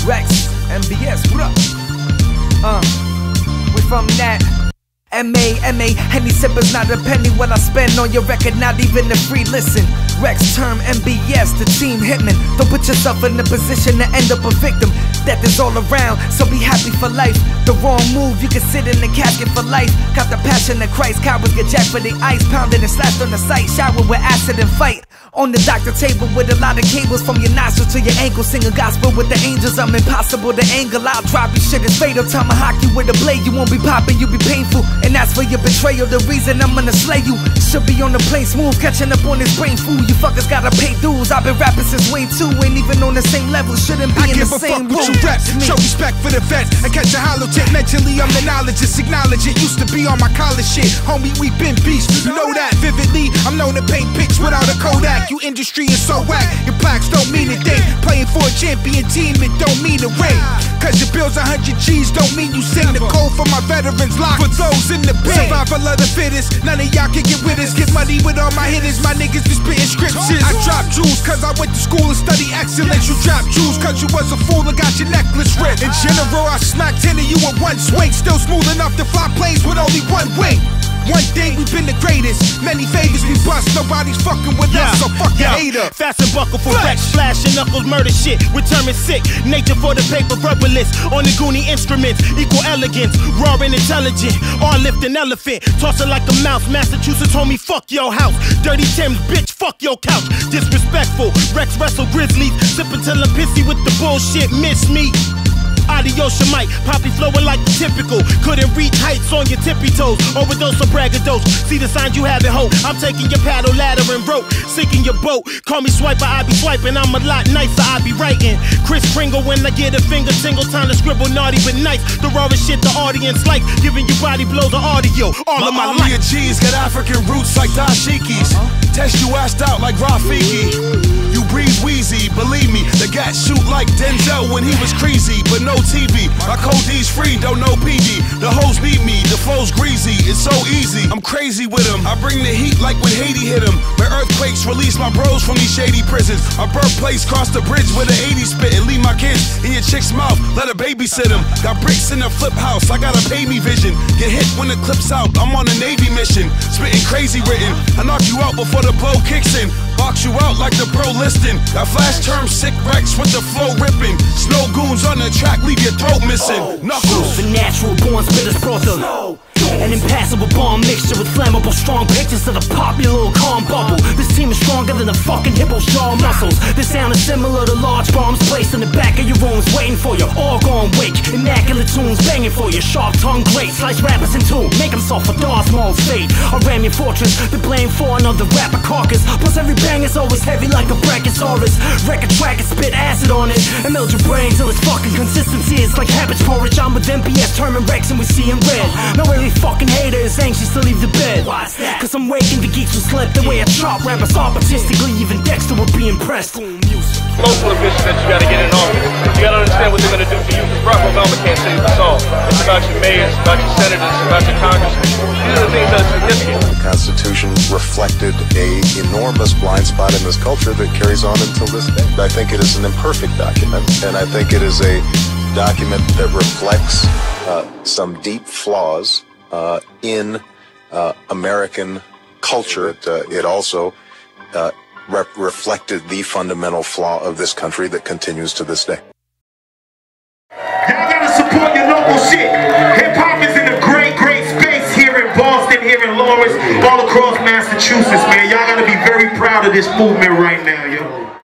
Rex, MBS, what up? We from that. M.A. Henny sippers, not a penny what I spend on your record, not even a free listen. Rex term MBS, the team hitman. Don't put yourself in the position to end up a victim. Death is all around, so be happy for life. The wrong move, you can sit in the casket for life. Got the passion of Christ, cowards get jacked for the ice. Pounded and slashed on the site, shower with acid and fight. On the doctor table with a lot of cables from your nostrils to your ankle. Sing a gospel with the angels, I'm impossible to angle. I'll drop your shit, it's fatal. Tomahawk you with a blade, you won't be popping, you be painful. And that's for your betrayal, the reason I'm gonna slay you. Should be on the plane smooth, catching up on this brain food. You fuckers gotta pay dues, I've been rapping since way 2. Ain't even on the same level, shouldn't be in the same room. Show respect for the vets and catch a hollow tip. Mentally I'm the knowledge, just acknowledge it. Used to be on my college shit, homie, we been beasts. You know that vividly, I'm known to paint pics without a Kodak. You industry is so whack, your plaques don't mean a thing. Playing for a champion team, it don't mean a ring. Cause your bills 100 G's don't mean you sing. The code for my veterans locked for those in the pen. Survival of the fittest, none of y'all can get with us. Get money with all my hitters, my niggas be spitting scriptures. I drop jewels cause I went to school and study excellence. You drop jewels cause you was a fool and got your necklace ripped. In general, I smacked 10 of you in one swing. Still smooth enough to fly planes with only one wing. One day we've been the greatest, many favors we bust, nobody's fucking with us, so fuck a hater. Fast and buckle for Rex, flash and knuckles, murder shit, returning sick. Nature for the paper, rubberless, on the Goonie instruments, equal elegance, raw and intelligent, all lift an elephant, toss it like a mouse. Massachusetts homie, fuck your house. Dirty Tim's, bitch, fuck your couch. Disrespectful, Rex wrestle grizzlies, sippin' till I'm pissy with the bullshit, miss me. Adios, your mic, poppy flowing like typical. Couldn't reach heights on your tippy toes. Overdose or braggadose. See the signs you have at hope. I'm taking your paddle, ladder, and rope. Sinking your boat. Call me swiper, I be swiping. I'm a lot nicer, I be writing. Chris Kringle when I get a finger tingle. Time to scribble naughty but nice. The rawest shit the audience like. Giving you body blows or audio. All of my life. G's got African roots like dashikis. Test you assed out like Rafiki. You breathe wheezy, believe me. The gat shoot like Denzel when he was crazy, but no TV. My code's free, don't know PG. The hoes need me, the flow's greasy. It's so easy, I'm crazy with them. I bring the heat like when Haiti hit them. When earthquakes release my bros from these shady prisons. My birthplace cross the bridge with an 80 spit and leave my kids in your chick's mouth. Let her babysit them. Got bricks in the flip house, I gotta pay me vision. Get hit when the clip's out, I'm on a Navy mission. Spitting crazy written, I knock you out before the blow kicks in. Box you out like the pro listing. Got flash term sick Rex with the flow ripping. Snow goons on the track, leave your throat missing. Knuckles. The natural born spitters brought the an impassable bomb mixture with flammable strong pictures of the popular little calm bubble. This team is stronger than the fucking hippo's jaw muscles. This sound is similar to large bombs placed in the back of your rooms, waiting for you. All gone wake, immaculate tunes banging for you. Sharp tongue great, slice rappers in two, make them soft for Darth Maul's fate. I ram your fortress, the blame for another rapper carcass. Plus every bang is always heavy like a brachiosaurus. Wreck a track and spit acid on it, and melt your brain till its fucking consistency is like cabbage porridge. I'm with MBS, Term and Rex, and we see in red. No really fucking hater is anxious to leave the bed. Cause I'm waking the geeks who slept. The way I chop rappers artistically, even Dexter would be impressed. Most of the vision that you gotta get in office, you gotta understand what they're gonna do for you. Barack Obama can't save us all. It's about your mayors, it's about your senators, it's about your congressmen. These are the things that are significant. The Constitution reflected an enormous blind spot in this culture that carries on until this day. I think it is an imperfect document, and I think it is a document that reflects some deep flaws in American culture. It also reflected the fundamental flaw of this country that continues to this day. Y'all gotta support your local shit. Hip-hop is in a great, great space here in Boston, here in Lawrence, all across Massachusetts, man. Y'all gotta be very proud of this movement right now, yo.